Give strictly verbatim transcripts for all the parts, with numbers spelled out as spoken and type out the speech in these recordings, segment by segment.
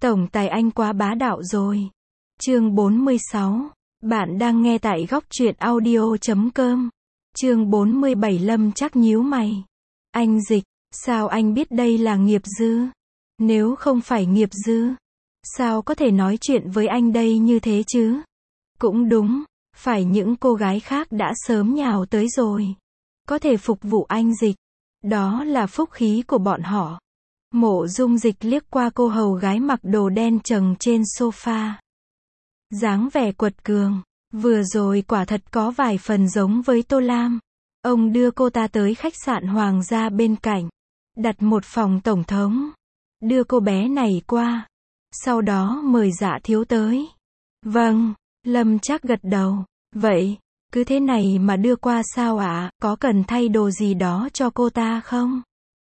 Tổng tài anh quá bá đạo rồi. Chương bốn mươi sáu. Bạn đang nghe tại góc truyện audio chấm com. Chương bốn mươi bảy. Lâm Trác nhíu mày. Anh Dịch, sao anh biết đây là nghiệp dư? Nếu không phải nghiệp dư, sao có thể nói chuyện với anh đây như thế chứ? Cũng đúng, phải những cô gái khác đã sớm nhào tới rồi. Có thể phục vụ anh Dịch, đó là phúc khí của bọn họ. Mộ Dung Dịch liếc qua cô hầu gái mặc đồ đen chầng trên sofa. Dáng vẻ quật cường, vừa rồi quả thật có vài phần giống với Tô Lam. Ông đưa cô ta tới khách sạn Hoàng gia bên cạnh, đặt một phòng tổng thống, đưa cô bé này qua, sau đó mời Dạ Thiếu tới. Vâng, Lâm Trác gật đầu. Vậy, cứ thế này mà đưa qua sao ạ? À? Có cần thay đồ gì đó cho cô ta không?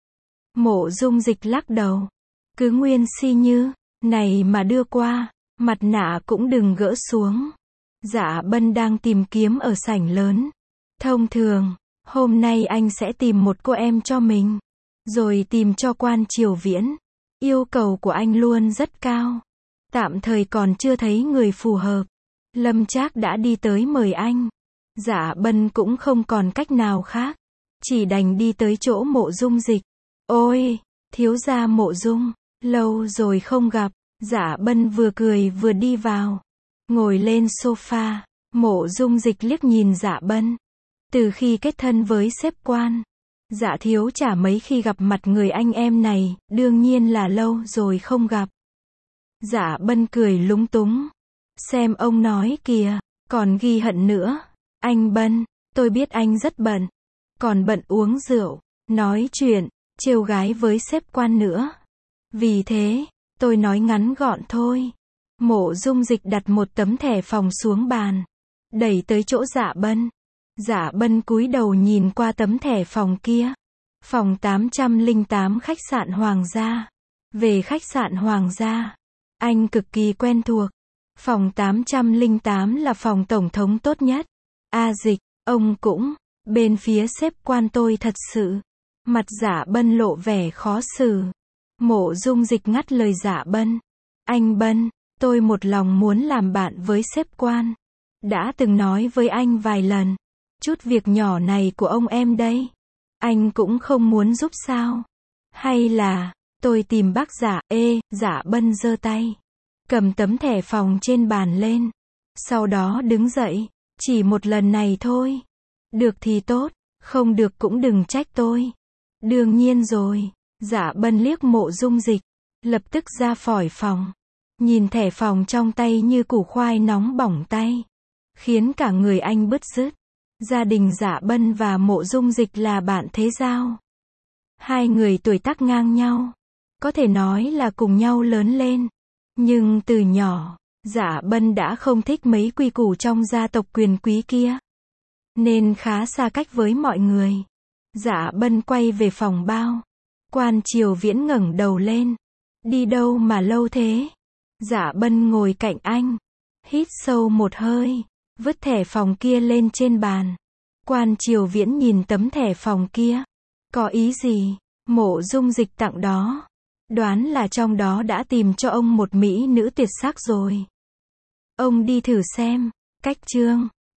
Mộ Dung Dịch lắc đầu. Cứ nguyên si như này mà đưa qua, mặt nạ cũng đừng gỡ xuống. Dạ Bân đang tìm kiếm ở sảnh lớn. Thông thường, hôm nay anh sẽ tìm một cô em cho mình, rồi tìm cho Quan Triều Viễn. Yêu cầu của anh luôn rất cao. Tạm thời còn chưa thấy người phù hợp. Lâm Trác đã đi tới mời anh. Dạ Bân cũng không còn cách nào khác, chỉ đành đi tới chỗ Mộ Dung Dịch. Ôi, thiếu gia Mộ Dung, lâu rồi không gặp. Dạ Bân vừa cười vừa đi vào, ngồi lên sofa. Mộ Dung Dịch liếc nhìn Dạ Bân. Từ khi kết thân với sếp Quan, Dạ thiếu chả mấy khi gặp mặt người anh em này, đương nhiên là lâu rồi không gặp. Dạ Bân cười lúng túng. Xem ông nói kìa, còn ghi hận nữa. Anh Bân, tôi biết anh rất bận, còn bận uống rượu, nói chuyện, trêu gái với sếp Quan nữa. Vì thế, tôi nói ngắn gọn thôi. Mộ Dung Dịch đặt một tấm thẻ phòng xuống bàn, đẩy tới chỗ Dạ Bân. Dạ Bân cúi đầu nhìn qua tấm thẻ phòng kia. Phòng tám trăm lẻ tám khách sạn Hoàng gia. Về khách sạn Hoàng gia, anh cực kỳ quen thuộc. Phòng tám trăm lẻ tám là phòng tổng thống tốt nhất. A Dịch, ông cũng, bên phía sếp Quan tôi thật sự. Mặt Dạ Bân lộ vẻ khó xử. Mộ Dung Dịch ngắt lời Dạ Bân. Anh Bân, tôi một lòng muốn làm bạn với sếp Quan. Đã từng nói với anh vài lần. Chút việc nhỏ này của ông em đây, anh cũng không muốn giúp sao? Hay là, tôi tìm bác Dạ? Ê, Dạ Bân giơ tay, cầm tấm thẻ phòng trên bàn lên. Sau đó đứng dậy. Chỉ một lần này thôi. Được thì tốt, không được cũng đừng trách tôi. Đương nhiên rồi. Dạ Bân liếc Mộ Dung Dịch, lập tức ra khỏi phòng. Nhìn thẻ phòng trong tay như củ khoai nóng bỏng tay, khiến cả người anh bứt rứt. Gia đình Dạ Bân và Mộ Dung Dịch là bạn thế giao. Hai người tuổi tác ngang nhau, có thể nói là cùng nhau lớn lên. Nhưng từ nhỏ, Dạ Bân đã không thích mấy quy củ trong gia tộc quyền quý kia, nên khá xa cách với mọi người. Dạ Bân quay về phòng bao. Quan Triều Viễn ngẩng đầu lên. Đi đâu mà lâu thế? Dạ Bân ngồi cạnh anh, hít sâu một hơi, vứt thẻ phòng kia lên trên bàn. Quan Triều Viễn nhìn tấm thẻ phòng kia. Có ý gì? Mộ Dung Dịch tặng đó. Đoán là trong đó đã tìm cho ông một mỹ nữ tuyệt sắc rồi. Ông đi thử xem. Cách chương